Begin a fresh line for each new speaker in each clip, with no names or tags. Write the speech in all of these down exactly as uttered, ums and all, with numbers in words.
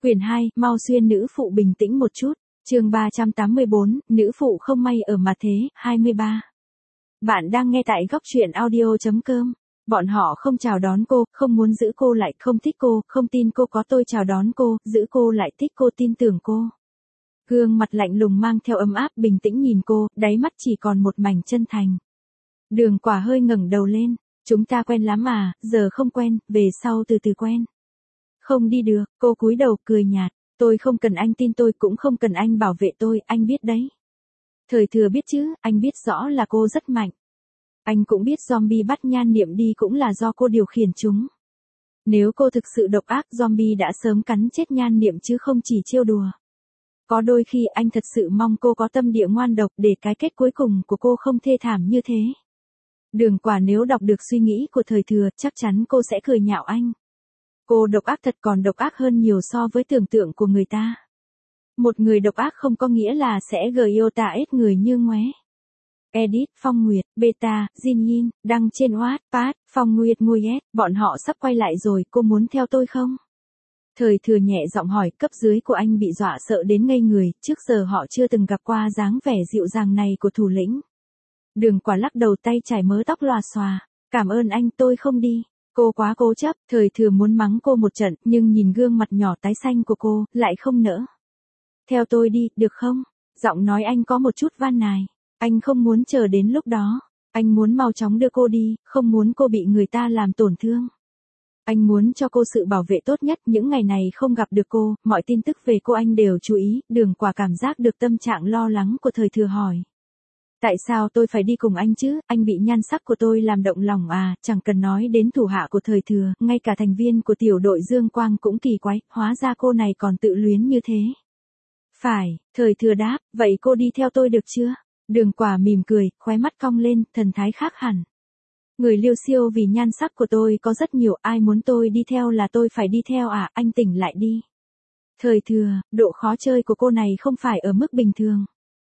Quyển hai, mau xuyên nữ phụ bình tĩnh một chút. Chương ba trăm tám mươi bốn, nữ phụ không may ở mặt thế, hai mươi ba. Bạn đang nghe tại góc truyện audio chấm com. Bọn họ không chào đón cô, không muốn giữ cô lại, không thích cô, không tin cô có tôi chào đón cô, giữ cô lại, thích cô, tin tưởng cô. Gương mặt lạnh lùng mang theo ấm áp, bình tĩnh nhìn cô, đáy mắt chỉ còn một mảnh chân thành. Đường Quả hơi ngẩng đầu lên. Chúng ta quen lắm à, giờ không quen, về sau từ từ quen. Không đi được, cô cúi đầu cười nhạt. Tôi không cần anh tin tôi, cũng không cần anh bảo vệ tôi, anh biết đấy. Thời Thừa biết chứ, anh biết rõ là cô rất mạnh. Anh cũng biết zombie bắt Nhan Niệm đi cũng là do cô điều khiển chúng. Nếu cô thực sự độc ác, zombie đã sớm cắn chết Nhan Niệm chứ không chỉ trêu đùa. Có đôi khi anh thật sự mong cô có tâm địa ngoan độc để cái kết cuối cùng của cô không thê thảm như thế. Đường Quả nếu đọc được suy nghĩ của Thời Thừa, chắc chắn cô sẽ cười nhạo anh. Cô độc ác thật, còn độc ác hơn nhiều so với tưởng tượng của người ta. Một người độc ác không có nghĩa là sẽ gờ yêu tà ết người như ngoé. Edit, Phong Nguyệt, Beta, Jin Yin, đăng trên Wattpad, Phong Nguyệt Nguyệt, bọn họ sắp quay lại rồi, cô muốn theo tôi không? Thời Thừa nhẹ giọng hỏi, cấp dưới của anh bị dọa sợ đến ngây người, trước giờ họ chưa từng gặp qua dáng vẻ dịu dàng này của thủ lĩnh. Đường Quả lắc đầu, tay chải mớ tóc lòa xòa, cảm ơn anh, tôi không đi. Cô quá cố chấp, Thời Thừa muốn mắng cô một trận, nhưng nhìn gương mặt nhỏ tái xanh của cô, lại không nỡ. Theo tôi đi, được không? Giọng nói anh có một chút van nài. Anh không muốn chờ đến lúc đó. Anh muốn mau chóng đưa cô đi, không muốn cô bị người ta làm tổn thương. Anh muốn cho cô sự bảo vệ tốt nhất. Những ngày này không gặp được cô, mọi tin tức về cô anh đều chú ý. Đường Quả cảm giác được tâm trạng lo lắng của Thời Thừa hỏi. Tại sao tôi phải đi cùng anh chứ, anh bị nhan sắc của tôi làm động lòng à, chẳng cần nói đến thủ hạ của Thời Thừa, ngay cả thành viên của tiểu đội Dương Quang cũng kỳ quái, hóa ra cô này còn tự luyến như thế. Phải, Thời Thừa đáp, vậy cô đi theo tôi được chưa? Đường Quả mỉm cười, khóe mắt cong lên, thần thái khác hẳn. Người liêu xiêu vì nhan sắc của tôi có rất nhiều, ai muốn tôi đi theo là tôi phải đi theo à, anh tỉnh lại đi. Thời Thừa, độ khó chơi của cô này không phải ở mức bình thường.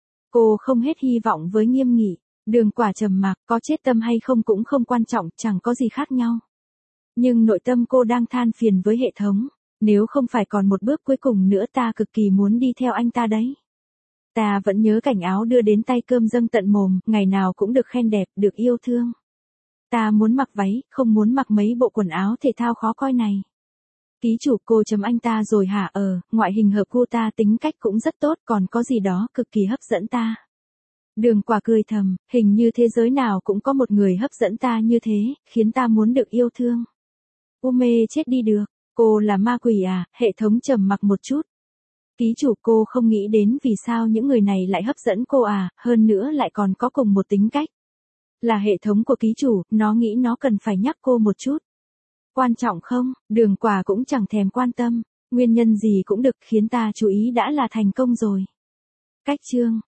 Cô không hết hy vọng với Nghiêm Nghị. Đường Quả trầm mặc, có chết tâm hay không cũng không quan trọng, chẳng có gì khác nhau. Nhưng nội tâm cô đang than phiền với hệ thống. Nếu không phải còn một bước cuối cùng nữa, ta cực kỳ muốn đi theo anh ta đấy. Ta vẫn nhớ cảnh áo đưa đến tay cơm dâng tận mồm, ngày nào cũng được khen đẹp, được yêu thương. Ta muốn mặc váy, không muốn mặc mấy bộ quần áo thể thao khó coi này. Ký chủ, cô chấm anh ta rồi hả? Ờ, ngoại hình hợp cô ta, tính cách cũng rất tốt, còn có gì đó cực kỳ hấp dẫn ta. Đường Quả cười thầm, hình như thế giới nào cũng có một người hấp dẫn ta như thế, khiến ta muốn được yêu thương. U mê chết đi được, cô là ma quỷ à? Hệ thống trầm mặc một chút. Ký chủ, cô không nghĩ đến vì sao những người này lại hấp dẫn cô à, hơn nữa lại còn có cùng một tính cách. Là hệ thống của ký chủ, nó nghĩ nó cần phải nhắc cô một chút. Quan trọng không? Đường Quả cũng chẳng thèm quan tâm. Nguyên nhân gì cũng được, khiến ta chú ý đã là thành công rồi. Cách chương.